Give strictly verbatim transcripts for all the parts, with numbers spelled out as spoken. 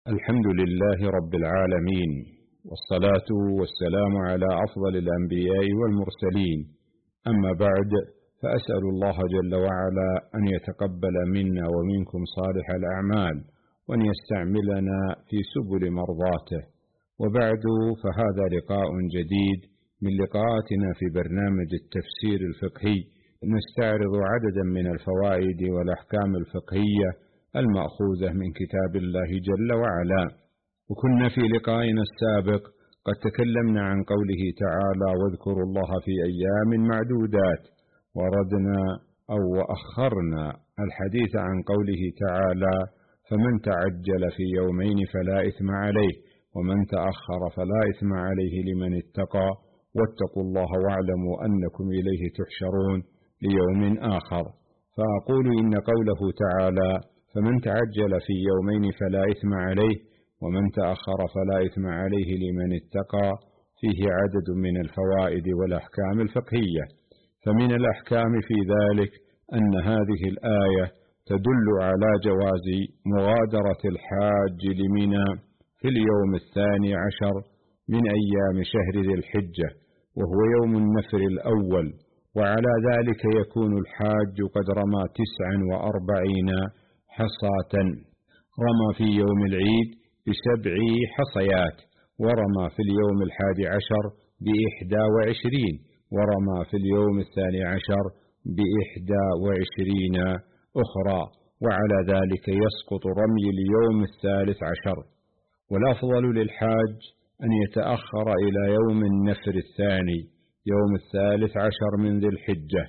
الحمد لله رب العالمين، والصلاة والسلام على أفضل الأنبياء والمرسلين. أما بعد، فأسأل الله جل وعلا أن يتقبل منا ومنكم صالح الأعمال، وأن يستعملنا في سبل مرضاته. وبعد، فهذا لقاء جديد من لقاءاتنا في برنامج التفسير الفقهي، نستعرض عددا من الفوائد والأحكام الفقهية المأخوذة من كتاب الله جل وعلا. وكنا في لقائنا السابق قد تكلمنا عن قوله تعالى: واذكروا الله في أيام معدودات، وردنا أو وأخرنا الحديث عن قوله تعالى: فمن تعجل في يومين فلا إثم عليه، ومن تأخر فلا إثم عليه لمن اتقى، واتقوا الله واعلموا أنكم إليه تحشرون ليوم آخر. فأقول إن قوله تعالى: فمن تعجل في يومين فلا إثم عليه، ومن تأخر فلا إثم عليه لمن اتقى، فيه عدد من الفوائد والأحكام الفقهية. فمن الأحكام في ذلك أن هذه الآية تدل على جواز مغادرة الحاج لمنى في اليوم الثاني عشر من أيام شهر ذي الحجة، وهو يوم النفر الأول، وعلى ذلك يكون الحاج قد رمى تسعا وأربعين حصاة، رمى في يوم العيد بسبع حصيات، ورمى في اليوم الحادي عشر بإحدى وعشرين، ورمى في اليوم الثاني عشر بإحدى وعشرين أخرى، وعلى ذلك يسقط رمي اليوم الثالث عشر. والأفضل للحاج أن يتأخر إلى يوم النفر الثاني يوم الثالث عشر من ذي الحجة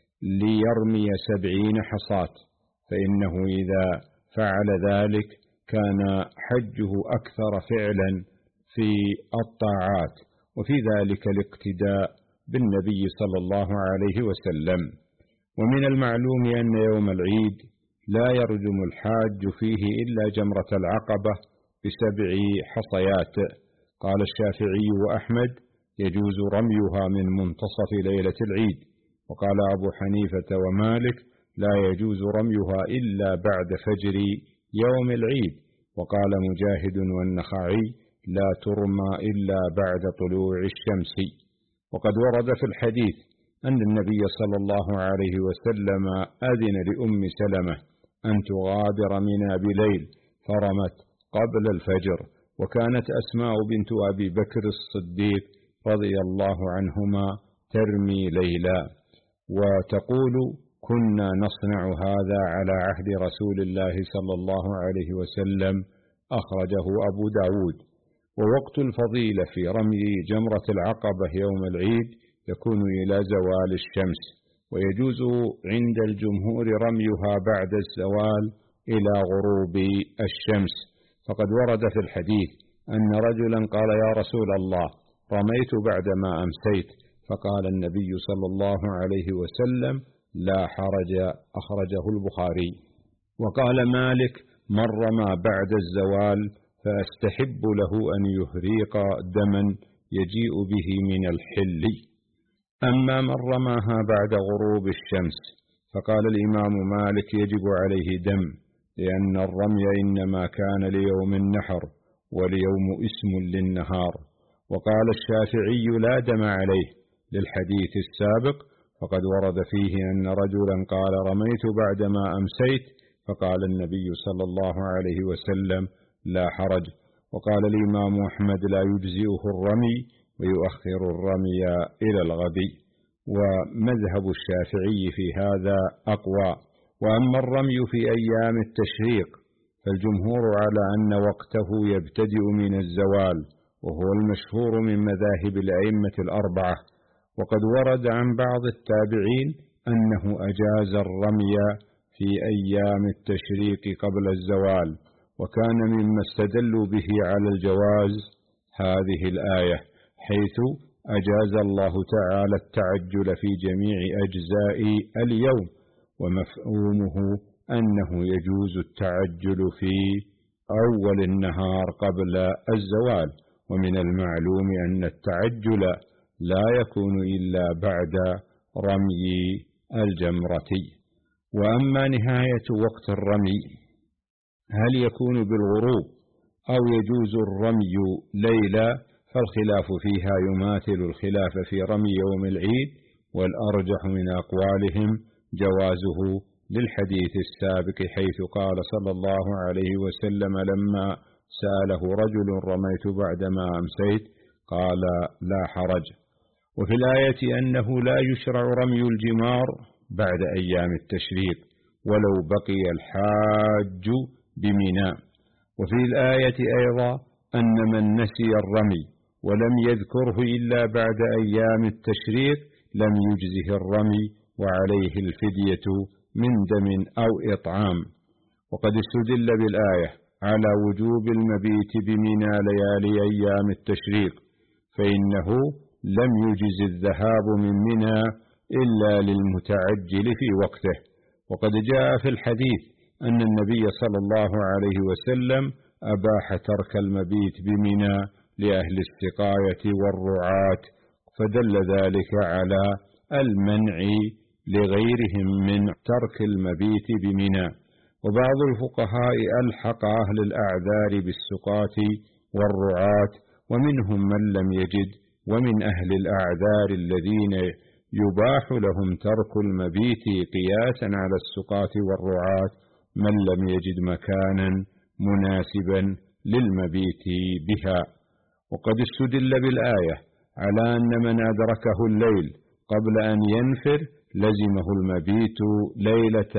ليرمي سبعين حصاة، فإنه إذا فعل ذلك كان حجه أكثر فعلا في الطاعات، وفي ذلك الاقتداء بالنبي صلى الله عليه وسلم. ومن المعلوم أن يوم العيد لا يرجم الحاج فيه إلا جمرة العقبة بسبع حصيات. قال الشافعي وأحمد: يجوز رميها من منتصف ليلة العيد. وقال أبو حنيفة ومالك: لا يجوز رميها إلا بعد فجر يوم العيد. وقال مجاهد والنخعي: لا ترمى إلا بعد طلوع الشمس. وقد ورد في الحديث أن النبي صلى الله عليه وسلم أذن لأم سلمة أن تغادر منى بليل، فرمت قبل الفجر، وكانت أسماء بنت أبي بكر الصديق رضي الله عنهما ترمي ليلا، وتقول: كنا نصنع هذا على عهد رسول الله صلى الله عليه وسلم، أخرجه أبو داود. ووقت الفضيلة في رمي جمرة العقبة يوم العيد يكون إلى زوال الشمس، ويجوز عند الجمهور رميها بعد الزوال إلى غروب الشمس. فقد ورد في الحديث أن رجلا قال: يا رسول الله، رميت بعدما أمسيت، فقال النبي صلى الله عليه وسلم: لا حرج، أخرجه البخاري. وقال مالك: من رمى بعد الزوال فأستحب له أن يهريق دما يجيء به من الحل. أما من رماها بعد غروب الشمس فقال الإمام مالك: يجب عليه دم، لأن الرمي إنما كان ليوم النحر، واليوم اسم للنهار. وقال الشافعي: لا دم عليه، للحديث السابق، فقد ورد فيه أن رجلا قال: رميت بعدما أمسيت، فقال النبي صلى الله عليه وسلم: لا حرج. وقال الإمام أحمد: لا يجزئه الرمي، ويؤخر الرمي إلى الغد. ومذهب الشافعي في هذا أقوى. وأما الرمي في أيام التشريق فالجمهور على أن وقته يبتدئ من الزوال، وهو المشهور من مذاهب الأئمة الأربعة. وقد ورد عن بعض التابعين أنه أجاز الرمي في أيام التشريق قبل الزوال، وكان مما استدلوا به على الجواز هذه الآية، حيث أجاز الله تعالى التعجل في جميع أجزاء اليوم، ومفهومه أنه يجوز التعجل في أول النهار قبل الزوال. ومن المعلوم أن التعجل لا يكون إلا بعد رمي الجمرة. وأما نهاية وقت الرمي هل يكون بالغروب أو يجوز الرمي ليلا، فالخلاف فيها يماثل الخلاف في رمي يوم العيد، والأرجح من أقوالهم جوازه للحديث السابق، حيث قال صلى الله عليه وسلم لما سأله رجل رميت بعدما أمسيت قال لا حرج. وفي الآية أنه لا يشرع رمي الجمار بعد أيام التشريق ولو بقي الحاج بمنى. وفي الآية أيضا أن من نسي الرمي ولم يذكره إلا بعد أيام التشريق لم يجزه الرمي وعليه الفدية من دم أو إطعام. وقد استدل بالآية على وجوب المبيت بمنى ليالي أيام التشريق، فإنه لم يجز الذهاب من منى إلا للمتعجل في وقته. وقد جاء في الحديث أن النبي صلى الله عليه وسلم أباح ترك المبيت بمنى لأهل السقاية والرعاة، فدل ذلك على المنع لغيرهم من ترك المبيت بمنى. وبعض الفقهاء ألحق أهل الأعذار بالسقاة والرعاة، ومنهم من لم يجد، ومن أهل الأعذار الذين يباح لهم ترك المبيت قياسا على السقاة والرعاة من لم يجد مكانا مناسبا للمبيت بها. وقد استدل بالآية على أن من أدركه الليل قبل أن ينفر لزمه المبيت ليلة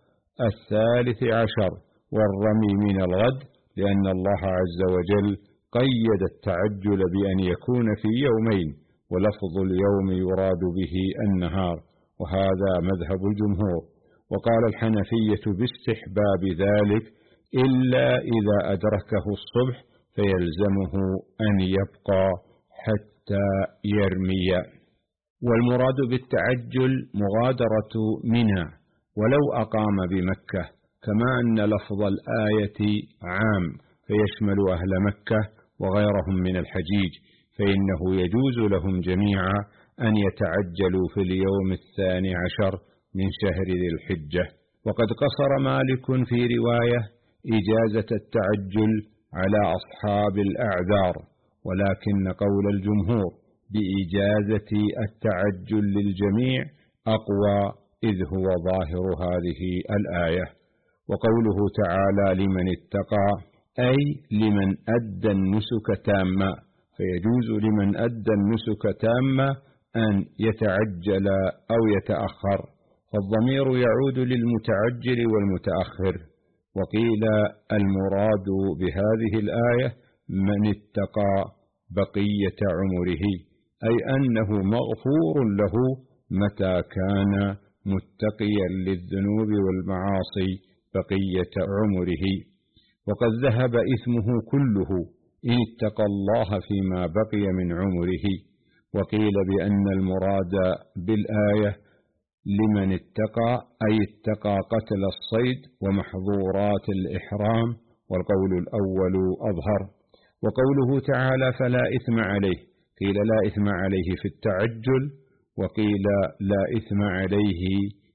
الثالث عشر والرمي من الغد، لأن الله عز وجل قيد التعجل بأن يكون في يومين، ولفظ اليوم يراد به النهار، وهذا مذهب الجمهور. وقال الحنفية باستحباب ذلك إلا إذا أدركه الصبح فيلزمه أن يبقى حتى يرمي. والمراد بالتعجل مغادرة منى ولو أقام بمكة، كما أن لفظ الآية عام فيشمل أهل مكة وغيرهم من الحجيج، فإنه يجوز لهم جميعا أن يتعجلوا في اليوم الثاني عشر من شهر ذي الحجة. وقد قصر مالك في رواية إجازة التعجل على أصحاب الأعذار، ولكن قول الجمهور بإجازة التعجل للجميع أقوى، إذ هو ظاهر هذه الآية. وقوله تعالى لمن اتقى أي لمن أدى النسك تاما، فيجوز لمن أدى النسك تاما أن يتعجل أو يتأخر، فالضمير يعود للمتعجل والمتأخر. وقيل المراد بهذه الآية من اتقى بقية عمره، أي أنه مغفور له متى كان متقيا للذنوب والمعاصي بقية عمره، وقد ذهب إثمه كله إن اتقى الله فيما بقي من عمره. وقيل بأن المراد بالآية لمن اتقى أي اتقى قتل الصيد ومحظورات الإحرام، والقول الأول أظهر. وقوله تعالى فلا إثم عليه، قيل لا إثم عليه في التعجل، وقيل لا إثم عليه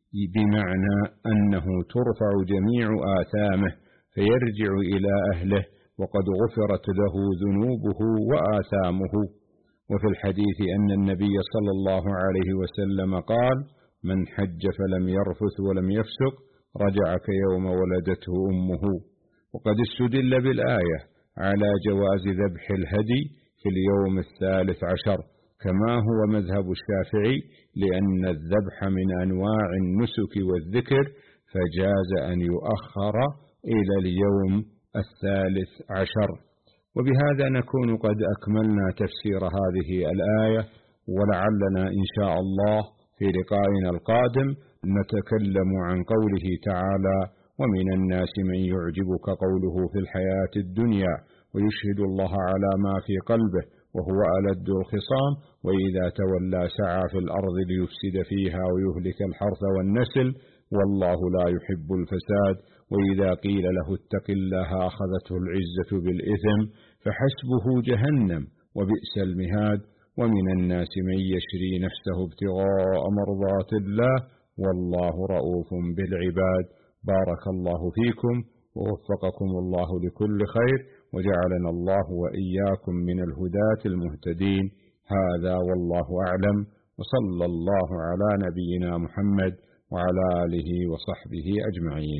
بمعنى أنه ترفع جميع آثامه فيرجع إلى أهله وقد غفرت له ذنوبه وآثامه. وفي الحديث أن النبي صلى الله عليه وسلم قال من حج فلم يرفث ولم يفسق رجع كيوم ولدته أمه. وقد استدل بالآية على جواز ذبح الهدي في اليوم الثالث عشر، كما هو مذهب الشافعي، لأن الذبح من أنواع النسك والذكر، فجاز أن يؤخر إلى اليوم الثالث عشر. وبهذا نكون قد أكملنا تفسير هذه الآية، ولعلنا إن شاء الله في لقائنا القادم نتكلم عن قوله تعالى ومن الناس من يعجبك قوله في الحياة الدنيا ويشهد الله على ما في قلبه وهو ألد الخصام وإذا تولى سعى في الأرض ليفسد فيها ويهلك الحرث والنسل والله لا يحب الفساد وإذا قيل له اتق الله أخذته العزة بالإثم فحسبه جهنم وبئس المهاد ومن الناس من يشري نفسه ابتغاء مرضات الله والله رؤوف بالعباد. بارك الله فيكم ووفقكم الله لكل خير، وجعلنا الله وإياكم من الهداة المهتدين. هذا والله أعلم، وصلى الله على نبينا محمد وعلى آله وصحبه أجمعين.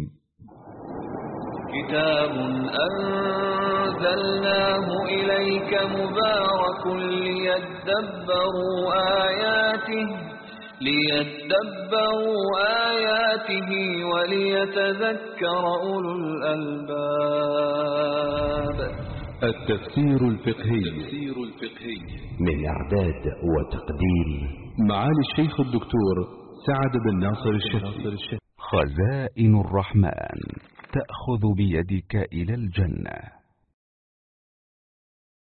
كتاب أنزلناه إليك مبارك ليدبروا آياته ليدبروا آياته وليتذكر أولو الألباب. التفسير الفقهي من إعداد وتقديم معالي الشيخ الدكتور سعد بن ناصر الشهري. خزائن الرحمن تأخذ بيدك إلى الجنة.